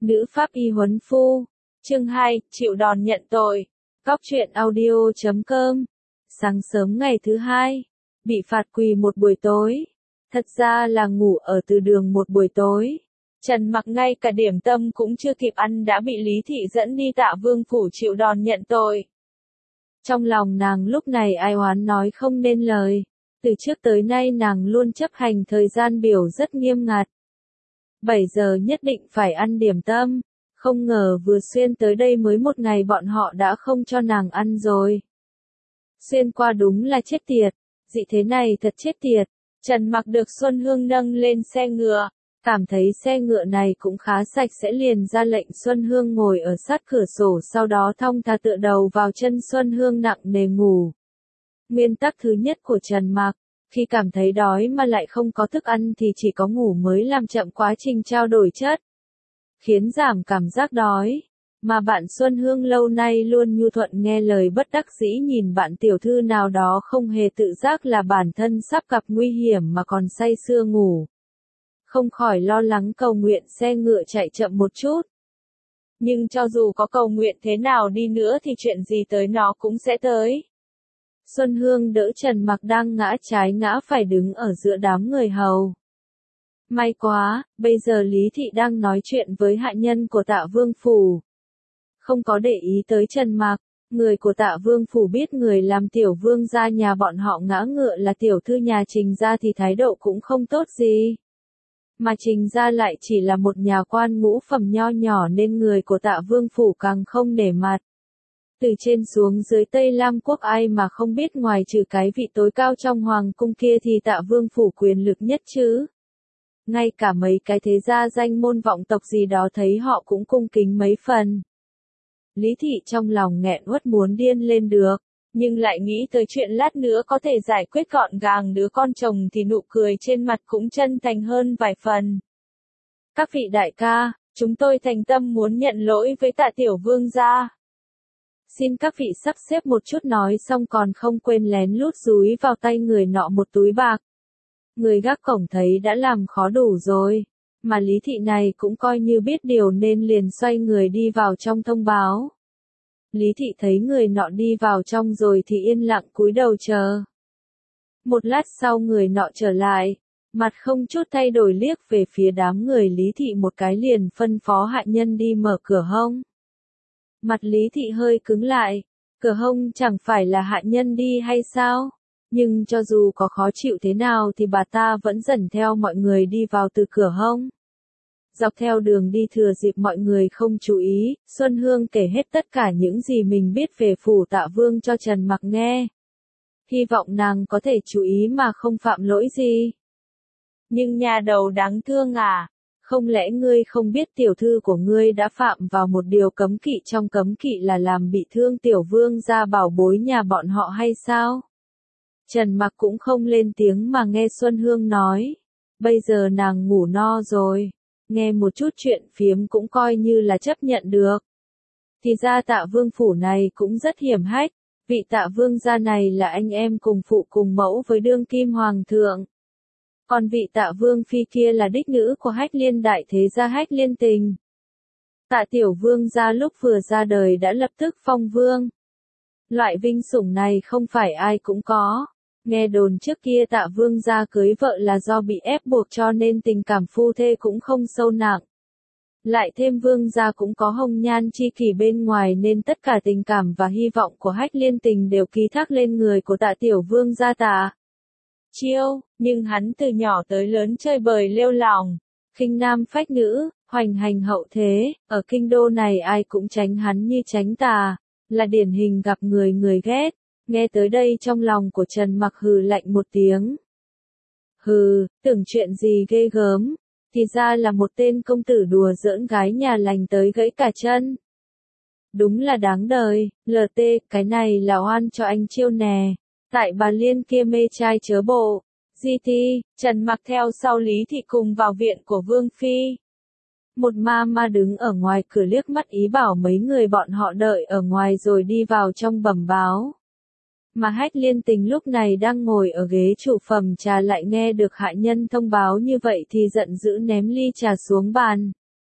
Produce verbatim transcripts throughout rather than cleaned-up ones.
Nữ pháp y huấn phu. Chương hai, chịu đòn nhận tội. Cóc truyện audio chấm com. Sáng sớm ngày thứ hai, bị phạt quỳ một buổi tối. Thật ra là ngủ ở từ đường một buổi tối. Trần Mặc ngay cả điểm tâm cũng chưa kịp ăn đã bị Lý Thị dẫn đi Tạ Vương phủ chịu đòn nhận tội. Trong lòng nàng lúc này ai oán nói không nên lời. Từ trước tới nay nàng luôn chấp hành thời gian biểu rất nghiêm ngặt. bảy giờ nhất định phải ăn điểm tâm. Không ngờ vừa xuyên tới đây mới một ngày bọn họ đã không cho nàng ăn rồi. Xuyên qua đúng là chết tiệt. Dị thế này thật chết tiệt. Trần Mặc được Xuân Hương nâng lên xe ngựa. Cảm thấy xe ngựa này cũng khá sạch sẽ liền ra lệnh Xuân Hương ngồi ở sát cửa sổ, sau đó thong thả tựa đầu vào chân Xuân Hương nặng nề ngủ. Nguyên tắc thứ nhất của Trần Mặc, khi cảm thấy đói mà lại không có thức ăn thì chỉ có ngủ mới làm chậm quá trình trao đổi chất, khiến giảm cảm giác đói. Mà bạn Xuân Hương lâu nay luôn nhu thuận nghe lời bất đắc dĩ nhìn bạn tiểu thư nào đó không hề tự giác là bản thân sắp gặp nguy hiểm mà còn say sưa ngủ. Không khỏi lo lắng cầu nguyện xe ngựa chạy chậm một chút. Nhưng cho dù có cầu nguyện thế nào đi nữa thì chuyện gì tới nó cũng sẽ tới. Xuân Hương đỡ Trần Mặc đang ngã trái ngã phải đứng ở giữa đám người hầu. May quá, bây giờ Lý Thị đang nói chuyện với hạ nhân của Tạ Vương phủ. Không có để ý tới Trần Mặc, người của Tạ Vương phủ biết người làm tiểu vương gia nhà bọn họ ngã ngựa là tiểu thư nhà Trình gia thì thái độ cũng không tốt gì. Mà Trình gia lại chỉ là một nhà quan ngũ phẩm nho nhỏ nên người của Tạ Vương phủ càng không nể mặt. Từ trên xuống dưới Tây Lam quốc ai mà không biết ngoài trừ cái vị tối cao trong hoàng cung kia thì Tạ Vương phủ quyền lực nhất chứ. Ngay cả mấy cái thế gia danh môn vọng tộc gì đó thấy họ cũng cung kính mấy phần. Lý Thị trong lòng nghẹn uất muốn điên lên được, nhưng lại nghĩ tới chuyện lát nữa có thể giải quyết gọn gàng đứa con chồng thì nụ cười trên mặt cũng chân thành hơn vài phần. Các vị đại ca, chúng tôi thành tâm muốn nhận lỗi với Tạ tiểu vương gia. Xin các vị sắp xếp một chút, nói xong còn không quên lén lút dúi vào tay người nọ một túi bạc. Người gác cổng thấy đã làm khó đủ rồi, mà Lý Thị này cũng coi như biết điều nên liền xoay người đi vào trong thông báo. Lý Thị thấy người nọ đi vào trong rồi thì yên lặng cúi đầu chờ. Một lát sau người nọ trở lại, mặt không chút thay đổi liếc về phía đám người Lý Thị một cái liền phân phó hạ nhân đi mở cửa hông. Mặt Lý Thị hơi cứng lại, cửa hông chẳng phải là hạ nhân đi hay sao? Nhưng cho dù có khó chịu thế nào thì bà ta vẫn dẫn theo mọi người đi vào từ cửa hông. Dọc theo đường đi thừa dịp mọi người không chú ý, Xuân Hương kể hết tất cả những gì mình biết về phủ Tạ Vương cho Trần Mặc nghe. Hy vọng nàng có thể chú ý mà không phạm lỗi gì. Nhưng nhà đầu đáng thương à, không lẽ ngươi không biết tiểu thư của ngươi đã phạm vào một điều cấm kỵ trong cấm kỵ là làm bị thương tiểu vương gia bảo bối nhà bọn họ hay sao? Trần Mặc cũng không lên tiếng mà nghe Xuân Hương nói. Bây giờ nàng ngủ no rồi, nghe một chút chuyện phiếm cũng coi như là chấp nhận được. Thì ra Tạ Vương phủ này cũng rất hiểm hách, vị Tạ Vương gia này là anh em cùng phụ cùng mẫu với đương kim hoàng thượng. Còn vị Tạ Vương phi kia là đích nữ của Hách Liên đại thế gia Hách Liên Tình. Tạ tiểu vương gia lúc vừa ra đời đã lập tức phong vương. Loại vinh sủng này không phải ai cũng có. Nghe đồn trước kia Tạ Vương gia cưới vợ là do bị ép buộc cho nên tình cảm phu thê cũng không sâu nặng. Lại thêm Vương gia cũng có hồng nhan chi kỷ bên ngoài nên tất cả tình cảm và hy vọng của Hách Liên Tình đều ký thác lên người của Tạ tiểu vương gia Tạ Chiêu, nhưng hắn từ nhỏ tới lớn chơi bời lêu lỏng, khinh nam phách nữ, hoành hành hậu thế, ở kinh đô này ai cũng tránh hắn như tránh tà, là điển hình gặp người người ghét. Nghe tới đây trong lòng của Trần Mặc hừ lạnh một tiếng. Hừ, tưởng chuyện gì ghê gớm, thì ra là một tên công tử đùa giỡn gái nhà lành tới gãy cả chân. Đúng là đáng đời, lờ tê, cái này là oan cho anh Chiêu nè, tại bà Liên kia mê trai chớ bộ. giê tê, Trần Mặc theo sau Lý Thị cùng vào viện của Vương Phi. Một ma ma đứng ở ngoài cửa liếc mắt ý bảo mấy người bọn họ đợi ở ngoài rồi đi vào trong bẩm báo. Mà Hách Liên Tình lúc này đang ngồi ở ghế chủ phẩm trà lại nghe được hạ nhân thông báo như vậy thì giận dữ ném ly trà xuống bàn.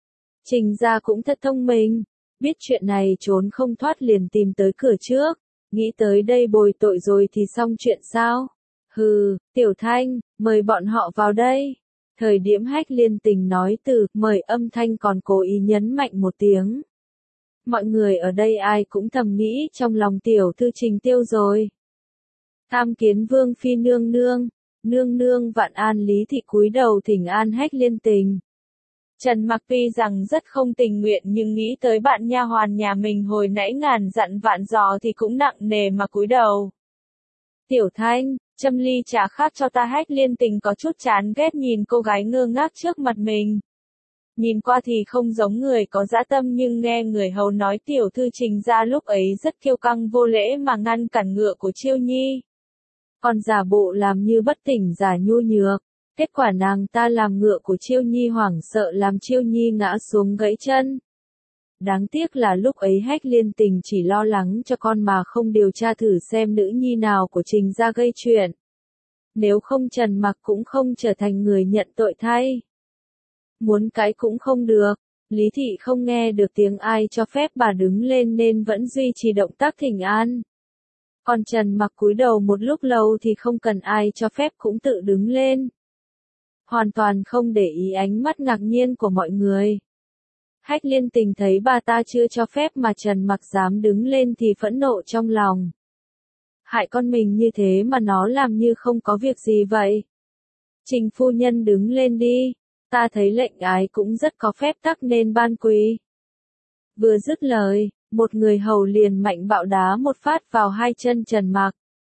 Trình gia cũng thật thông minh, biết chuyện này trốn không thoát liền tìm tới cửa trước, nghĩ tới đây bồi tội rồi thì xong chuyện sao? Hừ, Tiểu Thanh, mời bọn họ vào đây. Thời điểm Hách Liên Tình nói từ mời âm thanh còn cố ý nhấn mạnh một tiếng. Mọi người ở đây ai cũng thầm nghĩ trong lòng tiểu thư Trình Tiêu rồi. Tham kiến Vương phi nương nương, nương nương vạn an Lý thị cúi đầu thỉnh an Hách Liên Tình. Trần Mặc tuy rằng rất không tình nguyện nhưng nghĩ tới bạn nha hoàn nhà mình hồi nãy ngàn dặn vạn dò thì cũng nặng nề mà cúi đầu. Tiểu Thanh, châm ly trà khác cho ta. Hách Liên Tình có chút chán ghét nhìn cô gái ngơ ngác trước mặt mình. Nhìn qua thì không giống người có dã tâm nhưng nghe người hầu nói tiểu thư Trình gia lúc ấy rất kiêu căng vô lễ mà ngăn cản ngựa của Chiêu Nhi. Còn giả bộ làm như bất tỉnh giả nhu nhược. Kết quả nàng ta làm ngựa của Chiêu Nhi hoảng sợ làm Chiêu Nhi ngã xuống gãy chân. Đáng tiếc là lúc ấy Hách Liên Tình chỉ lo lắng cho con mà không điều tra thử xem nữ nhi nào của Trình gia gây chuyện. Nếu không Trần Mặc cũng không trở thành người nhận tội thay. Muốn cái cũng không được, Lý thị không nghe được tiếng ai cho phép bà đứng lên nên vẫn duy trì động tác thỉnh an. Còn Trần Mặc cúi đầu một lúc lâu thì không cần ai cho phép cũng tự đứng lên. Hoàn toàn không để ý ánh mắt ngạc nhiên của mọi người. Hách Liên Tình thấy bà ta chưa cho phép mà Trần Mặc dám đứng lên thì phẫn nộ trong lòng. Hại con mình như thế mà nó làm như không có việc gì vậy. Trình phu nhân đứng lên đi, ta thấy lệnh ái cũng rất có phép tắc nên ban quỳ. Vừa dứt lời, một người hầu liền mạnh bạo đá một phát vào hai chân Trần Mặc.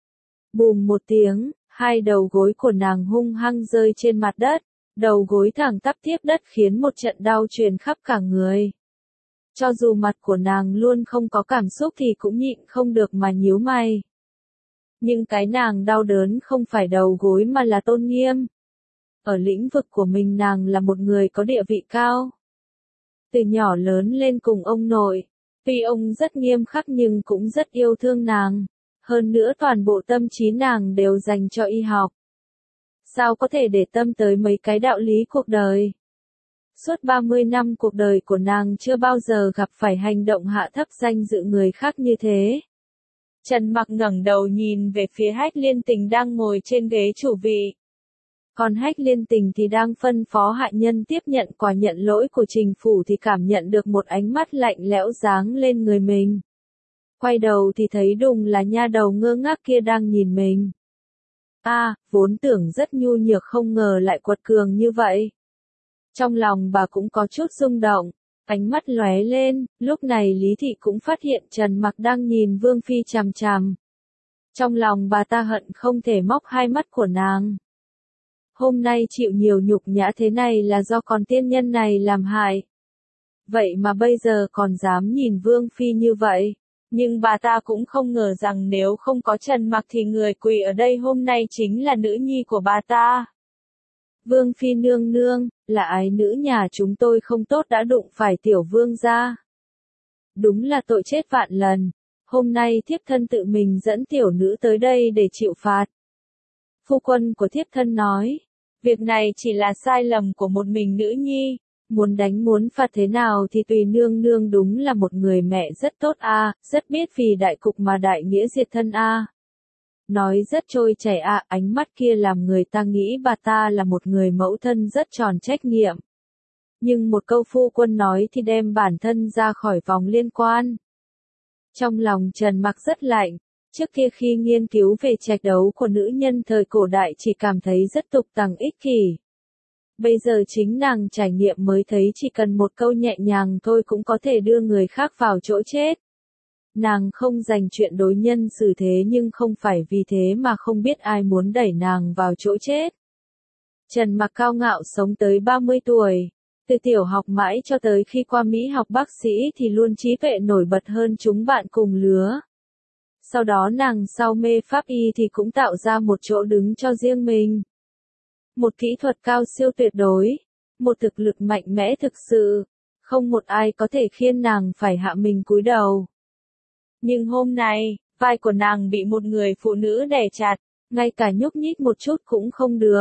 Bùm một tiếng, hai đầu gối của nàng hung hăng rơi trên mặt đất, đầu gối thẳng tắp tiếp đất khiến một trận đau truyền khắp cả người. Cho dù mặt của nàng luôn không có cảm xúc thì cũng nhịn không được mà nhíu mày. Nhưng cái nàng đau đớn không phải đầu gối mà là tôn nghiêm. Ở lĩnh vực của mình nàng là một người có địa vị cao. Từ nhỏ lớn lên cùng ông nội, tuy ông rất nghiêm khắc nhưng cũng rất yêu thương nàng. Hơn nữa toàn bộ tâm trí nàng đều dành cho y học. Sao có thể để tâm tới mấy cái đạo lý cuộc đời? Suốt ba mươi năm cuộc đời của nàng chưa bao giờ gặp phải hành động hạ thấp danh dự người khác như thế. Trần Mặc ngẩng đầu nhìn về phía Hách Liên Tình đang ngồi trên ghế chủ vị. Còn Hách Liên Tình thì đang phân phó hạ nhân tiếp nhận quà nhận lỗi của Trình phủ thì cảm nhận được một ánh mắt lạnh lẽo giáng lên người mình. Quay đầu thì thấy đùng là nha đầu ngơ ngác kia đang nhìn mình. A, à, vốn tưởng rất nhu nhược không ngờ lại quật cường như vậy. Trong lòng bà cũng có chút rung động, ánh mắt lóe lên, lúc này Lý thị cũng phát hiện Trần Mặc đang nhìn Vương phi chằm chằm. Trong lòng bà ta hận không thể móc hai mắt của nàng. Hôm nay chịu nhiều nhục nhã thế này là do con tiên nhân này làm hại. Vậy mà bây giờ còn dám nhìn Vương phi như vậy. Nhưng bà ta cũng không ngờ rằng nếu không có Trần Mặc thì người quỳ ở đây hôm nay chính là nữ nhi của bà ta. Vương phi nương nương, là ái nữ nhà chúng tôi không tốt đã đụng phải tiểu vương gia. Đúng là tội chết vạn lần. Hôm nay thiếp thân tự mình dẫn tiểu nữ tới đây để chịu phạt. Phu quân của thiếp thân nói, việc này chỉ là sai lầm của một mình nữ nhi. Muốn đánh muốn phạt thế nào thì tùy nương nương đúng là một người mẹ rất tốt a, à, rất biết vì đại cục mà đại nghĩa diệt thân a. À. Nói rất trôi chảy a, à, ánh mắt kia làm người ta nghĩ bà ta là một người mẫu thân rất tròn trách nhiệm. Nhưng một câu phu quân nói thì đem bản thân ra khỏi vòng liên quan. Trong lòng Trần Mặc rất lạnh, trước kia khi nghiên cứu về trạch đấu của nữ nhân thời cổ đại chỉ cảm thấy rất tục tằng ích kỷ. Bây giờ chính nàng trải nghiệm mới thấy chỉ cần một câu nhẹ nhàng thôi cũng có thể đưa người khác vào chỗ chết. Nàng không dành chuyện đối nhân xử thế nhưng không phải vì thế mà không biết ai muốn đẩy nàng vào chỗ chết. Trần Mặc cao ngạo sống tới ba mươi tuổi, từ tiểu học mãi cho tới khi qua Mỹ học bác sĩ thì luôn trí tuệ nổi bật hơn chúng bạn cùng lứa. Sau đó nàng sau mê pháp y thì cũng tạo ra một chỗ đứng cho riêng mình. Một kỹ thuật cao siêu tuyệt đối, một thực lực mạnh mẽ thực sự, không một ai có thể khiến nàng phải hạ mình cúi đầu. Nhưng hôm nay, vai của nàng bị một người phụ nữ đè chặt, ngay cả nhúc nhích một chút cũng không được.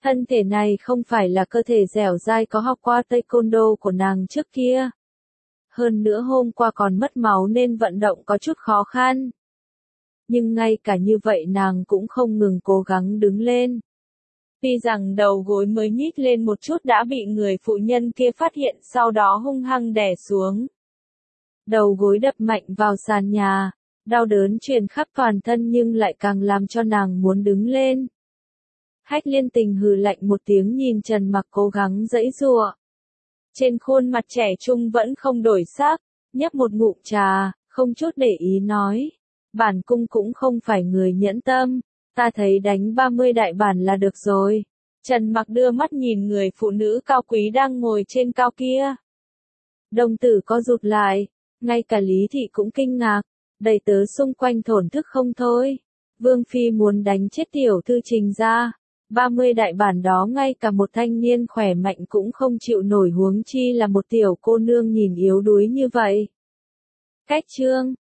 Thân thể này không phải là cơ thể dẻo dai có học qua taekwondo của nàng trước kia. Hơn nữa hôm qua còn mất máu nên vận động có chút khó khăn. Nhưng ngay cả như vậy nàng cũng không ngừng cố gắng đứng lên. Tuy rằng đầu gối mới nhích lên một chút đã bị người phụ nhân kia phát hiện, sau đó hung hăng đè xuống. Đầu gối đập mạnh vào sàn nhà, đau đớn truyền khắp toàn thân nhưng lại càng làm cho nàng muốn đứng lên. Hách Liên Tình hừ lạnh một tiếng nhìn Trần Mặc cố gắng giãy giụa. Trên khuôn mặt trẻ trung vẫn không đổi sắc, nhấp một ngụm trà, không chút để ý nói. Bản cung cũng không phải người nhẫn tâm, ta thấy đánh ba mươi đại bản là được rồi. Trần Mặc đưa mắt nhìn người phụ nữ cao quý đang ngồi trên cao kia. Đồng tử co rụt lại, ngay cả Lý Thị cũng kinh ngạc, đầy tớ xung quanh thổn thức không thôi. Vương Phi muốn đánh chết tiểu thư Trình ra. ba mươi đại bản đó ngay cả một thanh niên khỏe mạnh cũng không chịu nổi, huống chi là một tiểu cô nương nhìn yếu đuối như vậy. Cách chương